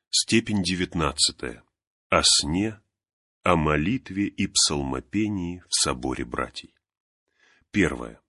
Степень 19. О сне, о молитве и псалмопении в соборе братий. 1.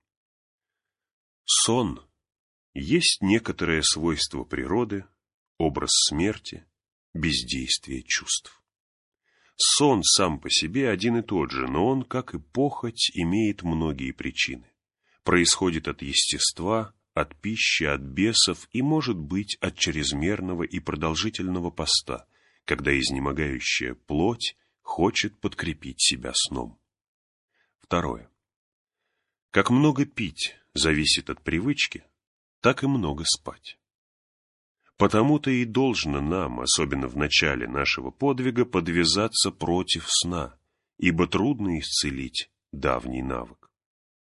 Сон есть некоторое свойство природы, образ смерти, бездействие чувств. Сон сам по себе один и тот же, но он, как и похоть, имеет многие причины. Происходит от естества, от пищи, от бесов и, может быть, от чрезмерного и продолжительного поста, когда изнемогающая плоть хочет подкрепить себя сном. 2. Как много пить зависит от привычки, так и много спать. Потому-то и должно нам, особенно в начале нашего подвига, подвязаться против сна, ибо трудно исцелить давний навык.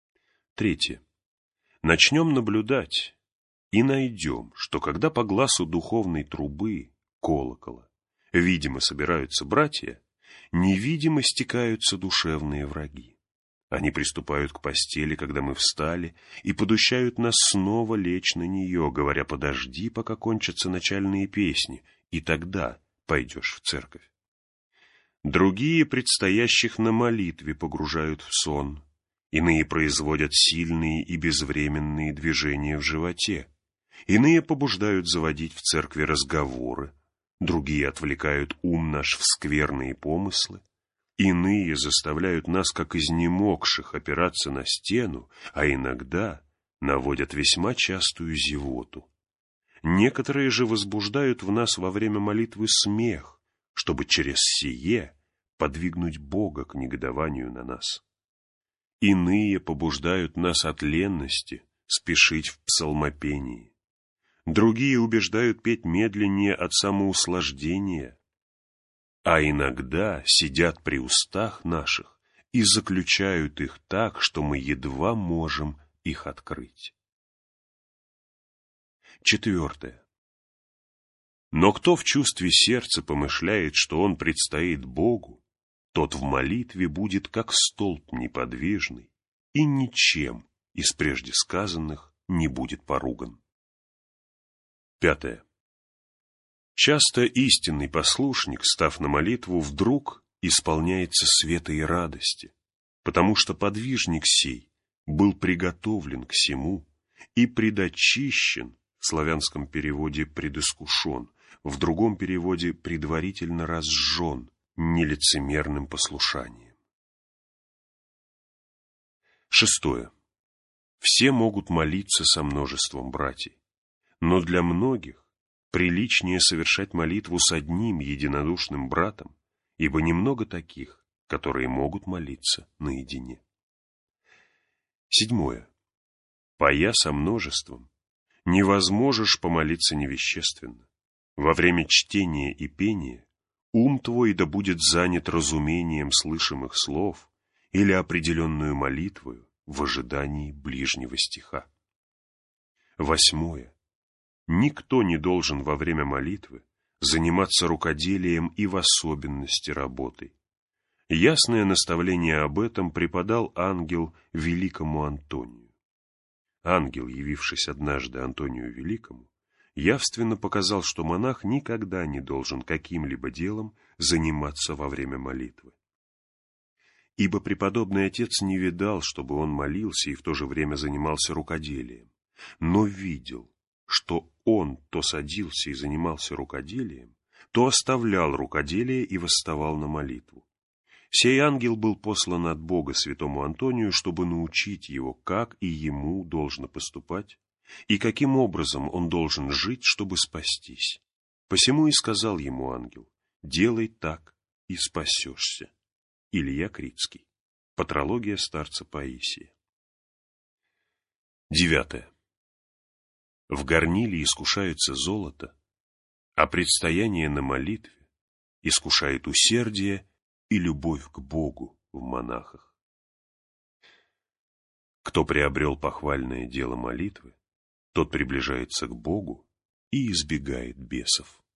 3. Начнем наблюдать и найдем, что когда по гласу духовной трубы, колокола, видимо собираются братья, невидимо стекаются душевные враги. Они приступают к постели, когда мы встали, и подущают нас снова лечь на нее, говоря: подожди, пока кончатся начальные песни, и тогда пойдешь в церковь. Другие предстоящих на молитве погружают в сон. Иные производят сильные и безвременные движения в животе. Иные побуждают заводить в церкви разговоры. Другие отвлекают ум наш в скверные помыслы. Иные заставляют нас, как изнемогших, опираться на стену, а иногда наводят весьма частую зевоту. Некоторые же возбуждают в нас во время молитвы смех, чтобы через сие подвигнуть Бога к негодованию на нас. Иные побуждают нас от ленности спешить в псалмопении. Другие убеждают петь медленнее от самоуслаждения. А иногда сидят при устах наших и заключают их так, что мы едва можем их открыть. 4. Но кто в чувстве сердца помышляет, что он предстоит Богу, тот в молитве будет как столб неподвижный, и ничем из прежде сказанных не будет поруган. 5. Часто истинный послушник, став на молитву, вдруг исполняется света и радости, потому что подвижник сей был приготовлен к сему и предочищен, в славянском переводе предискушен, в другом переводе предварительно разжжен нелицемерным послушанием. 6. Все могут молиться со множеством братьев, но для многих приличнее совершать молитву с одним единодушным братом, ибо немного таких, которые могут молиться наедине. 7. Поя со множеством, невозможешь помолиться невещественно. Во время чтения и пения ум твой да будет занят разумением слышимых слов или определенную молитвою в ожидании ближнего стиха. 8. Никто не должен во время молитвы заниматься рукоделием и в особенности работой. Ясное наставление об этом преподал ангел великому Антонию. Ангел, явившись однажды Антонию Великому, явственно показал, что монах никогда не должен каким-либо делом заниматься во время молитвы. Ибо преподобный отец не видал, чтобы он молился и в то же время занимался рукоделием, но видел, что он то садился и занимался рукоделием, то оставлял рукоделие и восставал на молитву. Сей ангел был послан от Бога святому Антонию, чтобы научить его, как и ему должно поступать, и каким образом он должен жить, чтобы спастись. Посему и сказал ему ангел: «Делай так, и спасешься». Илья Критский. Патрология старца Паисия. 9. В горниле искушается золото, а предстояние на молитве искушает усердие и любовь к Богу в монахах. Кто приобрел похвальное дело молитвы, тот приближается к Богу и избегает бесов.